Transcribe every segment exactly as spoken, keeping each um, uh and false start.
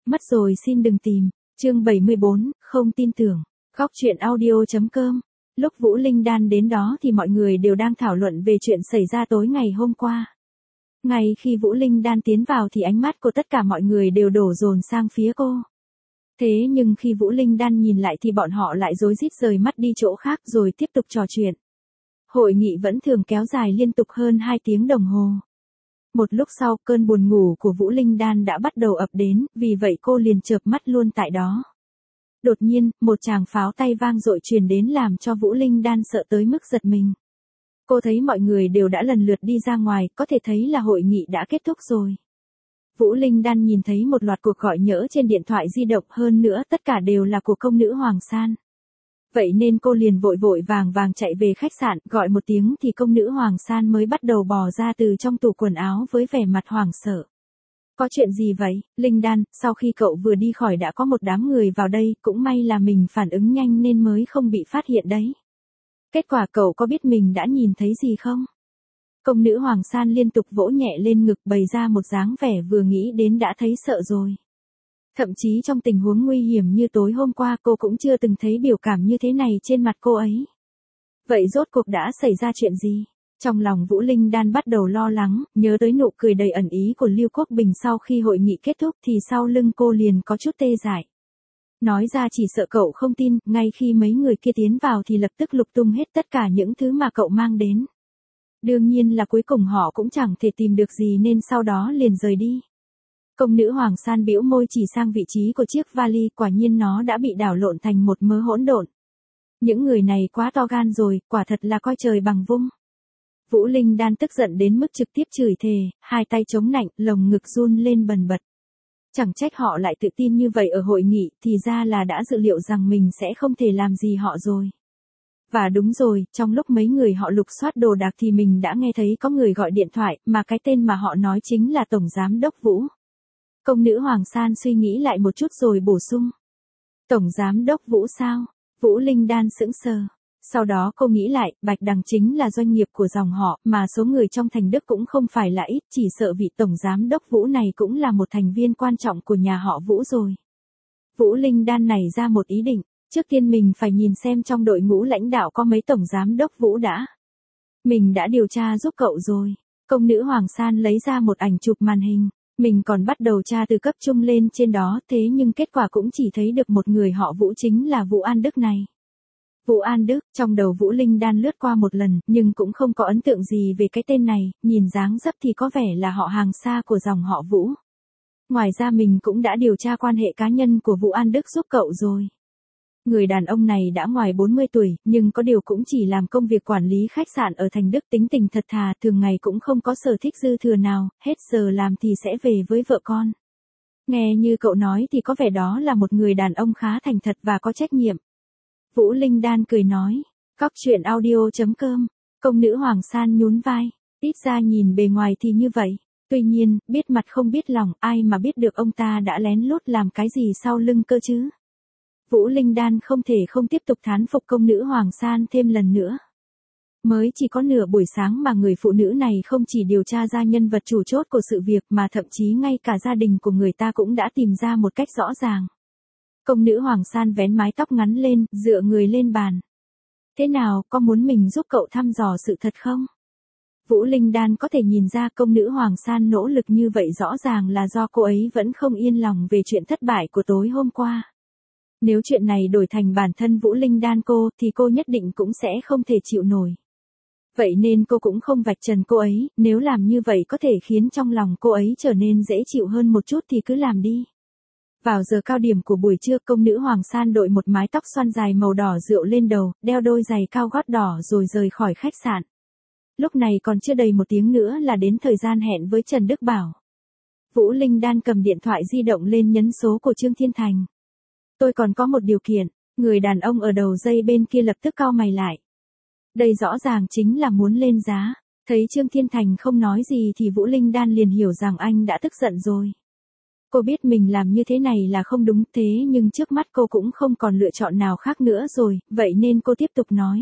Mất rồi xin đừng tìm. Chương bảy mươi bốn, không tin tưởng. Góc truyện audio.com. Lúc Vũ Linh Đan đến đó thì mọi người đều đang thảo luận về chuyện xảy ra tối ngày hôm qua. Ngay khi Vũ Linh Đan tiến vào thì ánh mắt của tất cả mọi người đều đổ dồn sang phía cô. Thế nhưng khi Vũ Linh Đan nhìn lại thì bọn họ lại rối rít rời mắt đi chỗ khác rồi tiếp tục trò chuyện. Hội nghị vẫn thường kéo dài liên tục hơn hai tiếng đồng hồ. Một lúc sau, cơn buồn ngủ của Vũ Linh Đan đã bắt đầu ập đến, vì vậy cô liền chợp mắt luôn tại đó. Đột nhiên, một tràng pháo tay vang dội truyền đến làm cho Vũ Linh Đan sợ tới mức giật mình. Cô thấy mọi người đều đã lần lượt đi ra ngoài, có thể thấy là hội nghị đã kết thúc rồi. Vũ Linh Đan nhìn thấy một loạt cuộc gọi nhỡ trên điện thoại di động, hơn nữa tất cả đều là của công nữ Hoàng San. Vậy nên cô liền vội vội vàng vàng chạy về khách sạn, gọi một tiếng thì công nữ Hoàng San mới bắt đầu bò ra từ trong tủ quần áo với vẻ mặt hoảng sợ. Có chuyện gì vậy, Linh Đan, sau khi cậu vừa đi khỏi đã có một đám người vào đây, cũng may là mình phản ứng nhanh nên mới không bị phát hiện đấy. Kết quả cậu có biết mình đã nhìn thấy gì không? Công nữ Hoàng San liên tục vỗ nhẹ lên ngực, bày ra một dáng vẻ vừa nghĩ đến đã thấy sợ rồi. Thậm chí trong tình huống nguy hiểm như tối hôm qua cô cũng chưa từng thấy biểu cảm như thế này trên mặt cô ấy. Vậy rốt cuộc đã xảy ra chuyện gì? Trong lòng Vũ Linh Đan bắt đầu lo lắng, nhớ tới nụ cười đầy ẩn ý của Lưu Quốc Bình sau khi hội nghị kết thúc thì sau lưng cô liền có chút tê dại. Nói ra chỉ sợ cậu không tin, ngay khi mấy người kia tiến vào thì lập tức lục tung hết tất cả những thứ mà cậu mang đến. Đương nhiên là cuối cùng họ cũng chẳng thể tìm được gì nên sau đó liền rời đi. Công nữ Hoàng San bĩu môi chỉ sang vị trí của chiếc vali, quả nhiên nó đã bị đảo lộn thành một mớ hỗn độn. Những người này quá to gan rồi, quả thật là coi trời bằng vung. Vũ Linh Đan tức giận đến mức trực tiếp chửi thề, hai tay chống nạnh, lồng ngực run lên bần bật. Chẳng trách họ lại tự tin như vậy ở hội nghị, thì ra là đã dự liệu rằng mình sẽ không thể làm gì họ rồi. Và đúng rồi, trong lúc mấy người họ lục soát đồ đạc thì mình đã nghe thấy có người gọi điện thoại, mà cái tên mà họ nói chính là Tổng Giám Đốc Vũ. Công nữ Hoàng San suy nghĩ lại một chút rồi bổ sung. Tổng Giám Đốc Vũ sao? Vũ Linh Đan sững sờ. Sau đó cô nghĩ lại, Bạch Đằng chính là doanh nghiệp của dòng họ, mà số người trong thành Đức cũng không phải là ít, chỉ sợ vị Tổng Giám Đốc Vũ này cũng là một thành viên quan trọng của nhà họ Vũ rồi. Vũ Linh Đan nảy ra một ý định, trước tiên mình phải nhìn xem trong đội ngũ lãnh đạo có mấy Tổng Giám Đốc Vũ đã. Mình đã điều tra giúp cậu rồi. Công nữ Hoàng San lấy ra một ảnh chụp màn hình. Mình còn bắt đầu tra từ cấp trung lên trên đó, thế nhưng kết quả cũng chỉ thấy được một người họ Vũ, chính là Vũ An Đức này. Vũ An Đức, trong đầu Vũ Linh Đan lướt qua một lần, nhưng cũng không có ấn tượng gì về cái tên này, nhìn dáng dấp thì có vẻ là họ hàng xa của dòng họ Vũ. Ngoài ra mình cũng đã điều tra quan hệ cá nhân của Vũ An Đức giúp cậu rồi. Người đàn ông này đã ngoài bốn mươi tuổi, nhưng có điều cũng chỉ làm công việc quản lý khách sạn ở thành Đức, tính tình thật thà, thường ngày cũng không có sở thích dư thừa nào, hết giờ làm thì sẽ về với vợ con. Nghe như cậu nói thì có vẻ đó là một người đàn ông khá thành thật và có trách nhiệm. Vũ Linh Đan cười nói, góc truyện audio.com, công nữ Hoàng San nhún vai, ít ra nhìn bề ngoài thì như vậy, tuy nhiên, biết mặt không biết lòng, ai mà biết được ông ta đã lén lút làm cái gì sau lưng cơ chứ. Vũ Linh Đan không thể không tiếp tục thán phục công nữ Hoàng San thêm lần nữa. Mới chỉ có nửa buổi sáng mà người phụ nữ này không chỉ điều tra ra nhân vật chủ chốt của sự việc mà thậm chí ngay cả gia đình của người ta cũng đã tìm ra một cách rõ ràng. Công nữ Hoàng San vén mái tóc ngắn lên, dựa người lên bàn. Thế nào, có muốn mình giúp cậu thăm dò sự thật không? Vũ Linh Đan có thể nhìn ra công nữ Hoàng San nỗ lực như vậy rõ ràng là do cô ấy vẫn không yên lòng về chuyện thất bại của tối hôm qua. Nếu chuyện này đổi thành bản thân Vũ Linh Đan cô thì cô nhất định cũng sẽ không thể chịu nổi. Vậy nên cô cũng không vạch trần cô ấy, nếu làm như vậy có thể khiến trong lòng cô ấy trở nên dễ chịu hơn một chút thì cứ làm đi. Vào giờ cao điểm của buổi trưa, công nữ Hoàng San đội một mái tóc xoăn dài màu đỏ rượu lên đầu, đeo đôi giày cao gót đỏ rồi rời khỏi khách sạn. Lúc này còn chưa đầy một tiếng nữa là đến thời gian hẹn với Trần Đức Bảo. Vũ Linh Đan cầm điện thoại di động lên nhấn số của Trương Thiên Thành. Tôi còn có một điều kiện, người đàn ông ở đầu dây bên kia lập tức cau mày lại. Đây rõ ràng chính là muốn lên giá, thấy Trương Thiên Thành không nói gì thì Vũ Linh Đan liền hiểu rằng anh đã tức giận rồi. Cô biết mình làm như thế này là không đúng, thế nhưng trước mắt cô cũng không còn lựa chọn nào khác nữa rồi, vậy nên cô tiếp tục nói.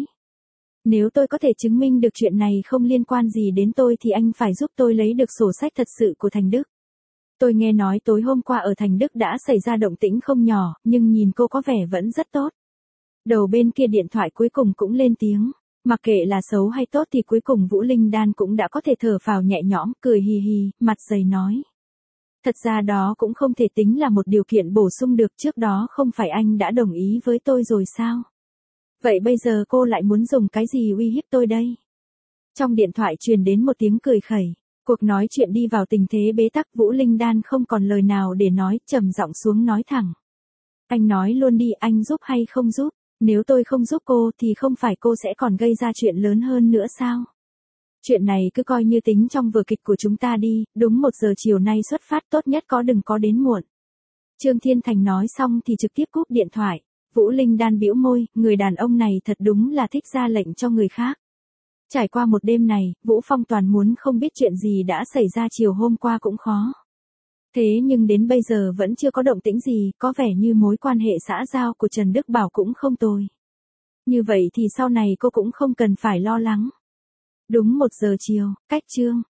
Nếu tôi có thể chứng minh được chuyện này không liên quan gì đến tôi thì anh phải giúp tôi lấy được sổ sách thật sự của Thành Đức. Tôi nghe nói tối hôm qua ở Thành Đức đã xảy ra động tĩnh không nhỏ, nhưng nhìn cô có vẻ vẫn rất tốt. Đầu bên kia điện thoại cuối cùng cũng lên tiếng. Mặc kệ là xấu hay tốt thì cuối cùng Vũ Linh Đan cũng đã có thể thở phào nhẹ nhõm, cười hì hì, mặt dày nói. Thật ra đó cũng không thể tính là một điều kiện bổ sung được, trước đó không phải anh đã đồng ý với tôi rồi sao? Vậy bây giờ cô lại muốn dùng cái gì uy hiếp tôi đây? Trong điện thoại truyền đến một tiếng cười khẩy. Cuộc nói chuyện đi vào tình thế bế tắc, Vũ Linh Đan không còn lời nào để nói, trầm giọng xuống nói thẳng. Anh nói luôn đi, anh giúp hay không giúp? Nếu tôi không giúp cô thì không phải cô sẽ còn gây ra chuyện lớn hơn nữa sao? Chuyện này cứ coi như tính trong vở kịch của chúng ta đi, đúng một giờ chiều nay xuất phát, tốt nhất có đừng có đến muộn. Trương Thiên Thành nói xong thì trực tiếp cúp điện thoại. Vũ Linh Đan bĩu môi, người đàn ông này thật đúng là thích ra lệnh cho người khác. Trải qua một đêm này, Vũ Phong toàn muốn không biết chuyện gì đã xảy ra chiều hôm qua cũng khó. Thế nhưng đến bây giờ vẫn chưa có động tĩnh gì, có vẻ như mối quan hệ xã giao của Trần Đức Bảo cũng không tồi. Như vậy thì sau này cô cũng không cần phải lo lắng. Đúng một giờ chiều, cách Trương